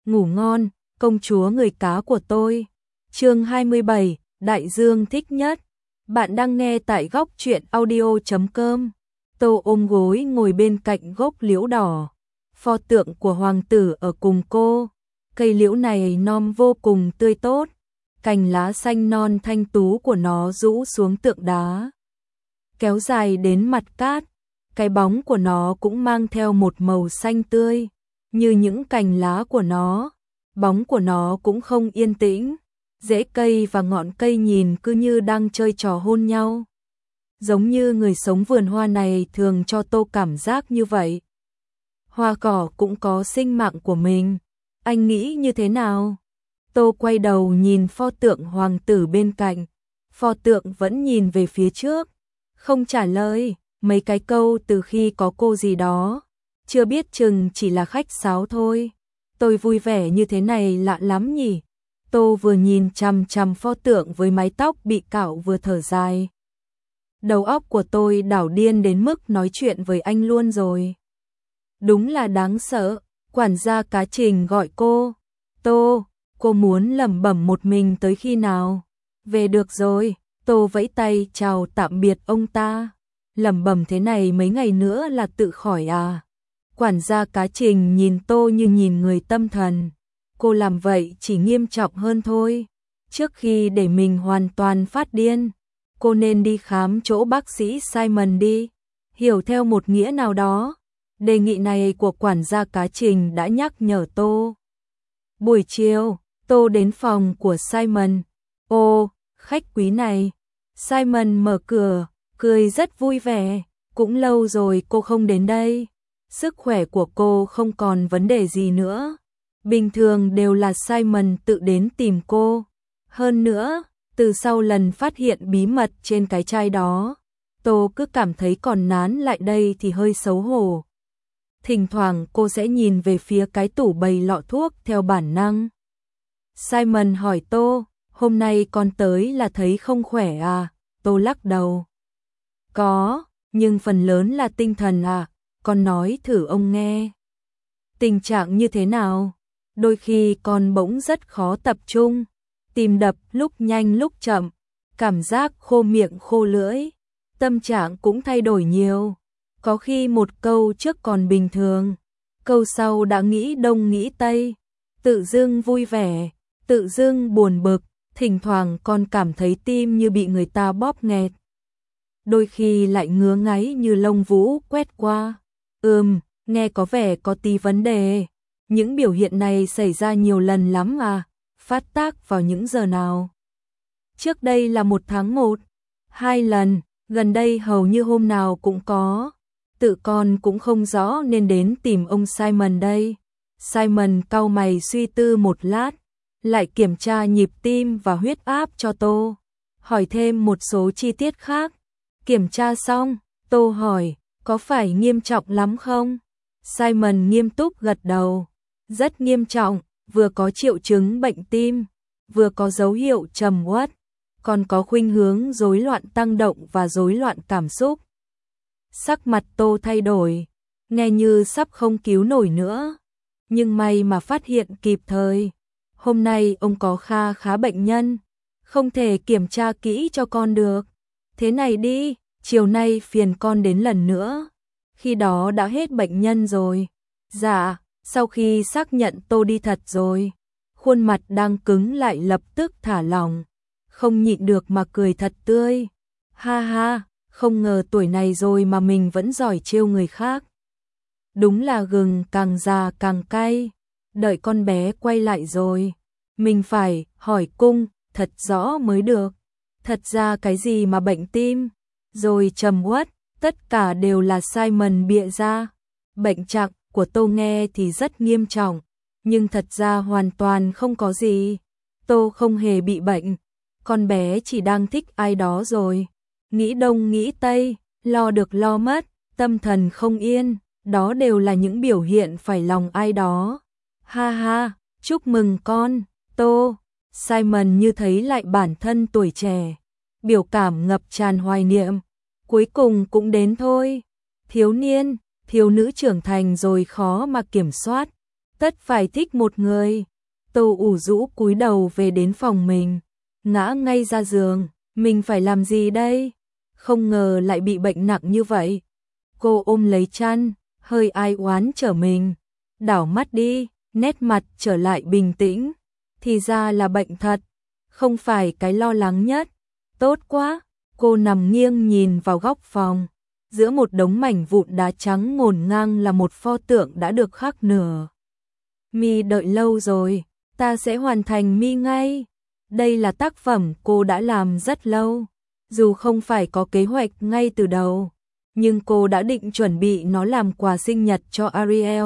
ngủ ngon, công chúa người cá của tôi. Chương 27, Đại Dương thích nhất. Bạn đang nghe tại góc truyện audio.com. Tô ôm gối ngồi bên cạnh gốc liễu đỏ. Pho tượng của hoàng tử ở cùng cô. Cây liễu này non vô cùng tươi tốt. Cành lá xanh non thanh tú của nó rũ xuống tượng đá, kéo dài đến mặt cát. Cái bóng của nó cũng mang theo một màu xanh tươi, như những cành lá của nó. Bóng của nó cũng không yên tĩnh. Rễ cây và ngọn cây nhìn cứ như đang chơi trò hôn nhau. Giống như người sống vườn hoa này thường cho Tô cảm giác như vậy. Hoa cỏ cũng có sinh mạng của mình. Anh nghĩ như thế nào? Tô quay đầu nhìn pho tượng hoàng tử bên cạnh. Pho tượng vẫn nhìn về phía trước, không trả lời. Mấy cái câu từ khi có cô gì đó, chưa biết chừng chỉ là khách sáo thôi. Tôi vui vẻ như thế này lạ lắm nhỉ. Tô vừa nhìn chằm chằm pho tượng với mái tóc bị cạo vừa thở dài. Đầu óc của tôi đảo điên đến mức nói chuyện với anh luôn rồi. Đúng là đáng sợ. Quản gia Cá Trình gọi cô. Tô, cô muốn lẩm bẩm một mình tới khi nào? Về được rồi. Tô vẫy tay chào tạm biệt ông ta. Lẩm bẩm thế này mấy ngày nữa là tự khỏi à? Quản gia Cá Trình nhìn Tô như nhìn người tâm thần. Cô làm vậy chỉ nghiêm trọng hơn thôi. Trước khi để mình hoàn toàn phát điên, cô nên đi khám chỗ bác sĩ Simon đi. Hiểu theo một nghĩa nào đó, đề nghị này của quản gia Cá Trình đã nhắc nhở Tô. Buổi chiều, Tô đến phòng của Simon. Ô, khách quý này. Simon mở cửa, cười rất vui vẻ. Cũng lâu rồi cô không đến đây. Sức khỏe của cô không còn vấn đề gì nữa. Bình thường đều là Simon tự đến tìm cô. Hơn nữa, từ sau lần phát hiện bí mật trên cái chai đó, Tô cứ cảm thấy còn nán lại đây thì hơi xấu hổ. Thỉnh thoảng cô sẽ nhìn về phía cái tủ bày lọ thuốc theo bản năng. Simon hỏi Tô, hôm nay con tới là thấy không khỏe à? Tô lắc đầu. Có, nhưng phần lớn là tinh thần à, con nói thử ông nghe. Tình trạng như thế nào? Đôi khi con bỗng rất khó tập trung, tim đập lúc nhanh lúc chậm, cảm giác khô miệng khô lưỡi, tâm trạng cũng thay đổi nhiều. Có khi một câu trước còn bình thường, câu sau đã nghĩ đông nghĩ tây, tự dưng vui vẻ, tự dưng buồn bực, thỉnh thoảng con cảm thấy tim như bị người ta bóp nghẹt. Đôi khi lại ngứa ngáy như lông vũ quét qua. Nghe có vẻ có tí vấn đề. Những biểu hiện này xảy ra nhiều lần lắm à? Phát tác vào những giờ nào? Trước đây là 1 tháng 1, 2 lần, gần đây hầu như hôm nào cũng có. Tự con cũng không rõ nên đến tìm ông Simon đây. Simon cau mày suy tư một lát, lại kiểm tra nhịp tim và huyết áp cho Tô, hỏi thêm một số chi tiết khác. Kiểm tra xong, Tô hỏi, có phải nghiêm trọng lắm không? Simon nghiêm túc gật đầu. Rất nghiêm trọng, vừa có triệu chứng bệnh tim, vừa có dấu hiệu trầm uất, còn có khuynh hướng rối loạn tăng động và rối loạn cảm xúc. Sắc mặt Tô thay đổi, nghe như sắp không cứu nổi nữa, nhưng may mà phát hiện kịp thời. Hôm nay ông có khá bệnh nhân, không thể kiểm tra kỹ cho con được. Thế này đi, chiều nay phiền con đến lần nữa, khi đó đã hết bệnh nhân rồi. Dạ. Sau khi xác nhận Tô đi thật rồi, khuôn mặt đang cứng lại lập tức thả lỏng, không nhịn được mà cười thật tươi. Ha ha, không ngờ tuổi này rồi mà mình vẫn giỏi trêu người khác. Đúng là gừng càng già càng cay. Đợi con bé quay lại rồi, mình phải hỏi cung thật rõ mới được. Thật ra cái gì mà bệnh tim, rồi trầm uất, tất cả đều là Simon bịa ra. Bệnh trạng của Tô nghe thì rất nghiêm trọng, nhưng thật ra hoàn toàn không có gì. Tô không hề bị bệnh, con bé chỉ đang thích ai đó rồi. Nghĩ đông nghĩ tây, lo được lo mất, tâm thần không yên, đó đều là những biểu hiện phải lòng ai đó. Ha ha, chúc mừng con, Tô. Simon như thấy lại bản thân tuổi trẻ, biểu cảm ngập tràn hoài niệm. Cuối cùng cũng đến thôi. Thiếu niên, thiếu nữ trưởng thành rồi khó mà kiểm soát. tất phải thích một người. Tô ủ rũ cúi đầu về đến phòng mình, ngã ngay ra giường, mình phải làm gì đây? Không ngờ lại bị bệnh nặng như vậy. Cô ôm lấy chăn, hơi ai oán trở mình, đảo mắt đi, nét mặt trở lại bình tĩnh. Thì ra là bệnh thật, không phải cái lo lắng nhất. Tốt quá, cô nằm nghiêng nhìn vào góc phòng. Giữa một đống mảnh vụn đá trắng ngổn ngang là một pho tượng đã được khắc nửa. Mi đợi lâu rồi, ta sẽ hoàn thành Mi ngay. Đây là tác phẩm cô đã làm rất lâu. Dù không phải có kế hoạch ngay từ đầu, nhưng cô đã định chuẩn bị nó làm quà sinh nhật cho Ariel.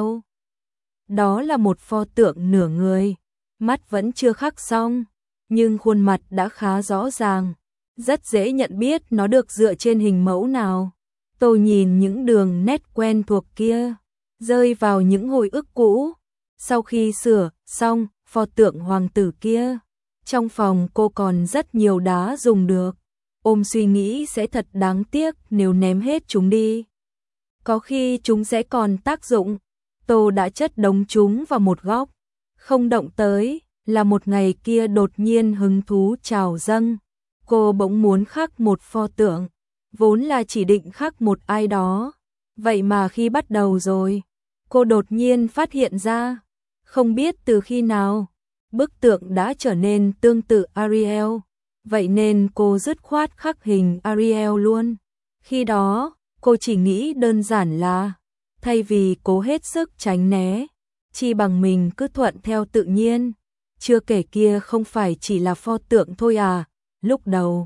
Đó là một pho tượng nửa người, mắt vẫn chưa khắc xong, nhưng khuôn mặt đã khá rõ ràng, rất dễ nhận biết nó được dựa trên hình mẫu nào. Tôi nhìn những đường nét quen thuộc kia, rơi vào những hồi ức cũ. Sau khi sửa xong pho tượng hoàng tử kia, trong phòng cô còn rất nhiều đá dùng được. Ôm suy nghĩ sẽ thật đáng tiếc nếu ném hết chúng đi. Có khi chúng sẽ còn tác dụng. Tô đã chất đống chúng vào một góc, không động tới. Là một ngày kia đột nhiên hứng thú trào dâng. Cô bỗng muốn khắc một pho tượng, vốn là chỉ định khắc một ai đó. Vậy mà khi bắt đầu rồi, cô đột nhiên phát hiện ra, không biết từ khi nào, bức tượng đã trở nên tương tự Ariel. Vậy nên cô dứt khoát khắc hình Ariel luôn. Khi đó, cô chỉ nghĩ đơn giản là, thay vì cố hết sức tránh né, chi bằng mình cứ thuận theo tự nhiên. Chưa kể kia không phải chỉ là pho tượng thôi à. Lúc đầu,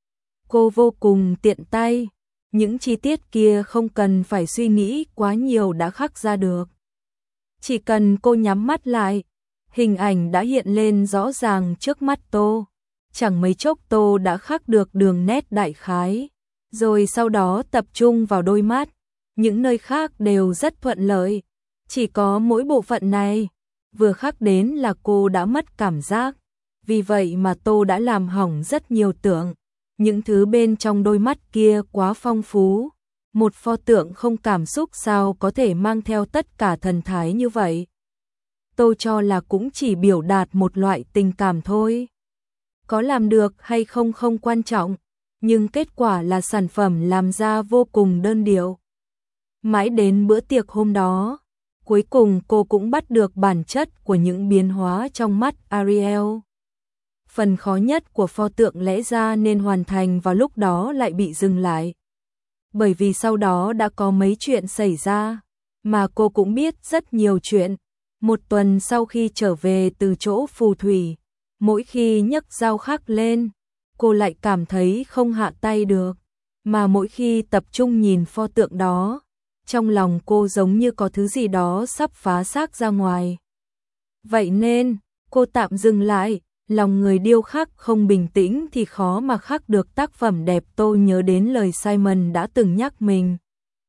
cô vô cùng tiện tay, những chi tiết kia không cần phải suy nghĩ quá nhiều đã khắc ra được. Chỉ cần cô nhắm mắt lại, hình ảnh đã hiện lên rõ ràng trước mắt Tô. Chẳng mấy chốc Tô đã khắc được đường nét đại khái, rồi sau đó tập trung vào đôi mắt. Những nơi khác đều rất thuận lợi, chỉ có mỗi bộ phận này, vừa khắc đến là cô đã mất cảm giác. Vì vậy mà Tô đã làm hỏng rất nhiều tượng. Những thứ bên trong đôi mắt kia quá phong phú. Một pho tượng không cảm xúc sao có thể mang theo tất cả thần thái như vậy. Tô cho là cũng chỉ biểu đạt một loại tình cảm thôi. Có làm được hay không không quan trọng, nhưng kết quả là sản phẩm làm ra vô cùng đơn điệu. Mãi đến bữa tiệc hôm đó, cuối cùng cô cũng bắt được bản chất của những biến hóa trong mắt Ariel. Phần khó nhất của pho tượng lẽ ra nên hoàn thành vào lúc đó lại bị dừng lại. Bởi vì sau đó đã có mấy chuyện xảy ra, mà cô cũng biết rất nhiều chuyện. Một tuần sau khi trở về từ chỗ phù thủy, mỗi khi nhấc dao khắc lên, cô lại cảm thấy không hạ tay được. Mà mỗi khi tập trung nhìn pho tượng đó, trong lòng cô giống như có thứ gì đó sắp phá xác ra ngoài. Vậy nên, cô tạm dừng lại. Lòng người điêu khắc không bình tĩnh thì khó mà khắc được tác phẩm đẹp. Tôi nhớ đến lời Simon đã từng nhắc mình.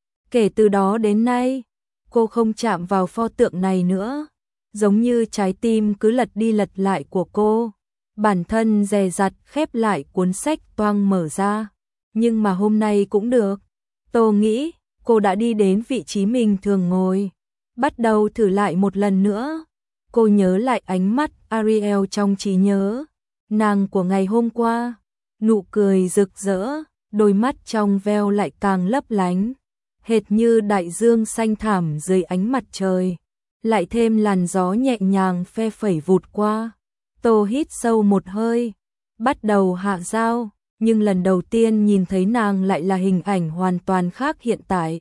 Kể từ đó đến nay, cô không chạm vào pho tượng này nữa. Giống như trái tim cứ lật đi lật lại của cô. Bản thân dè dặt khép lại cuốn sách toang mở ra. Nhưng mà hôm nay cũng được. Tôi nghĩ cô đã đi đến vị trí mình thường ngồi. Bắt đầu thử lại một lần nữa. Cô nhớ lại ánh mắt Ariel trong trí nhớ, nàng của ngày hôm qua, nụ cười rực rỡ, đôi mắt trong veo lại càng lấp lánh, hệt như đại dương xanh thẳm dưới ánh mặt trời, lại thêm làn gió nhẹ nhàng phe phẩy vụt qua. Tô hít sâu một hơi, bắt đầu hạ dao, nhưng lần đầu tiên nhìn thấy nàng lại là hình ảnh hoàn toàn khác hiện tại.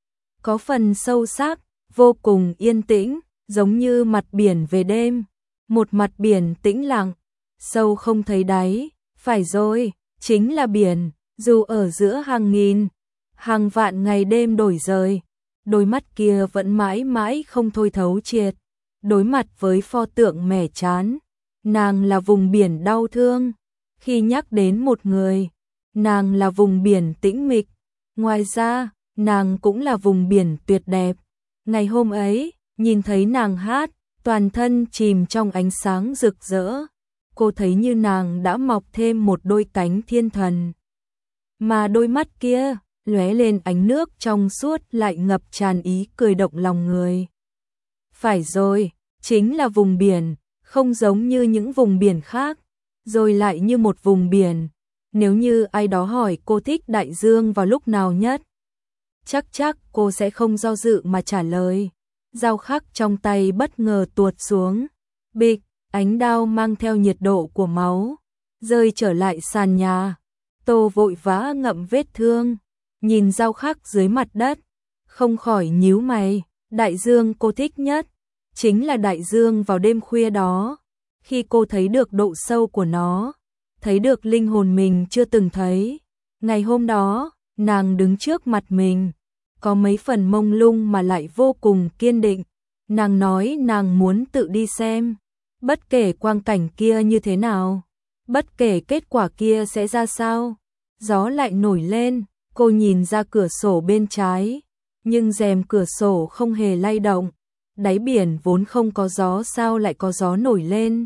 Có phần sâu sắc, vô cùng yên tĩnh. Giống như mặt biển về đêm, một mặt biển tĩnh lặng, sâu không thấy đáy. Phải rồi, chính là biển, dù ở giữa hàng nghìn, hàng vạn ngày đêm đổi rời, đôi mắt kia vẫn mãi mãi không thôi thấu triệt. Đối mặt với pho tượng mẻ chán, nàng là vùng biển đau thương. Khi nhắc đến một người, nàng là vùng biển tĩnh mịch. Ngoài ra, nàng cũng là vùng biển tuyệt đẹp. Ngày hôm ấy, nhìn thấy nàng hát, toàn thân chìm trong ánh sáng rực rỡ. Cô thấy như nàng đã mọc thêm một đôi cánh thiên thần. Mà đôi mắt kia, lóe lên ánh nước trong suốt lại ngập tràn ý cười động lòng người. Phải rồi, chính là vùng biển, không giống như những vùng biển khác, rồi lại như một vùng biển. Nếu như ai đó hỏi cô thích đại dương vào lúc nào nhất, chắc cô sẽ không do dự mà trả lời. Dao khắc trong tay bất ngờ tuột xuống. Bịch, ánh đao mang theo nhiệt độ của máu, rơi trở lại sàn nhà. Tô vội vã ngậm vết thương, nhìn dao khắc dưới mặt đất, không khỏi nhíu mày. Đại dương cô thích nhất, chính là đại dương vào đêm khuya đó. Khi cô thấy được độ sâu của nó, thấy được linh hồn mình chưa từng thấy. Ngày hôm đó, nàng đứng trước mặt mình, có mấy phần mông lung mà lại vô cùng kiên định. Nàng nói nàng muốn tự đi xem, bất kể quang cảnh kia như thế nào, bất kể kết quả kia sẽ ra sao. Gió lại nổi lên, cô nhìn ra cửa sổ bên trái, nhưng rèm cửa sổ không hề lay động. Đáy biển vốn không có gió, sao lại có gió nổi lên?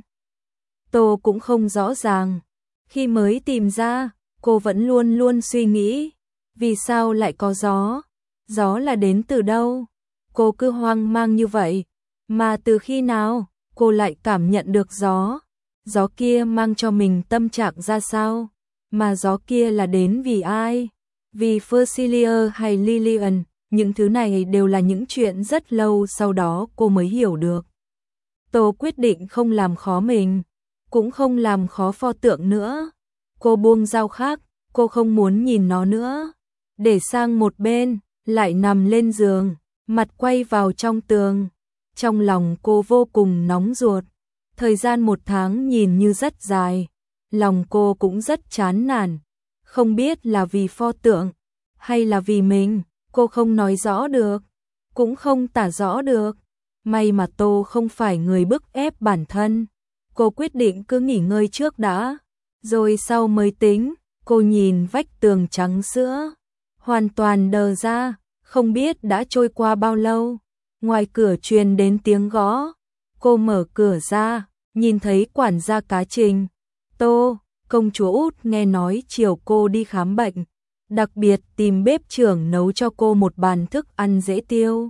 Tô cũng không rõ ràng. Khi mới tìm ra, cô vẫn luôn luôn suy nghĩ, vì sao lại có gió? Gió là đến từ đâu? Cô cứ hoang mang như vậy, mà từ khi nào cô lại cảm nhận được gió? Gió kia mang cho mình tâm trạng ra sao? Mà gió kia là đến vì ai? Vì Fercilia hay Lillian? Những thứ này đều là những chuyện rất lâu sau đó cô mới hiểu được. Tô quyết định không làm khó mình, cũng không làm khó pho tượng nữa. Cô buông dao khắc, cô không muốn nhìn nó nữa. Để sang một bên, lại nằm lên giường, mặt quay vào trong tường. Trong lòng cô vô cùng nóng ruột. Thời gian 1 tháng nhìn như rất dài, lòng cô cũng rất chán nản. Không biết là vì pho tượng, hay là vì mình, cô không nói rõ được, cũng không tả rõ được. May mà Tô không phải người bức ép bản thân. Cô quyết định cứ nghỉ ngơi trước đã, rồi sau mới tính. Cô nhìn vách tường trắng sữa, hoàn toàn đờ ra, không biết đã trôi qua bao lâu. Ngoài cửa truyền đến tiếng gõ, cô mở cửa ra, nhìn thấy quản gia Cá Trình. Tô, công chúa út nghe nói chiều cô đi khám bệnh, đặc biệt tìm bếp trưởng nấu cho cô một bàn thức ăn dễ tiêu,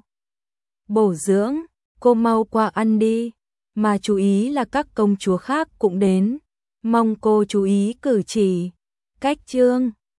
bổ dưỡng, cô mau qua ăn đi. Mà chú ý là các công chúa khác cũng đến, mong cô chú ý cử chỉ, cách chương.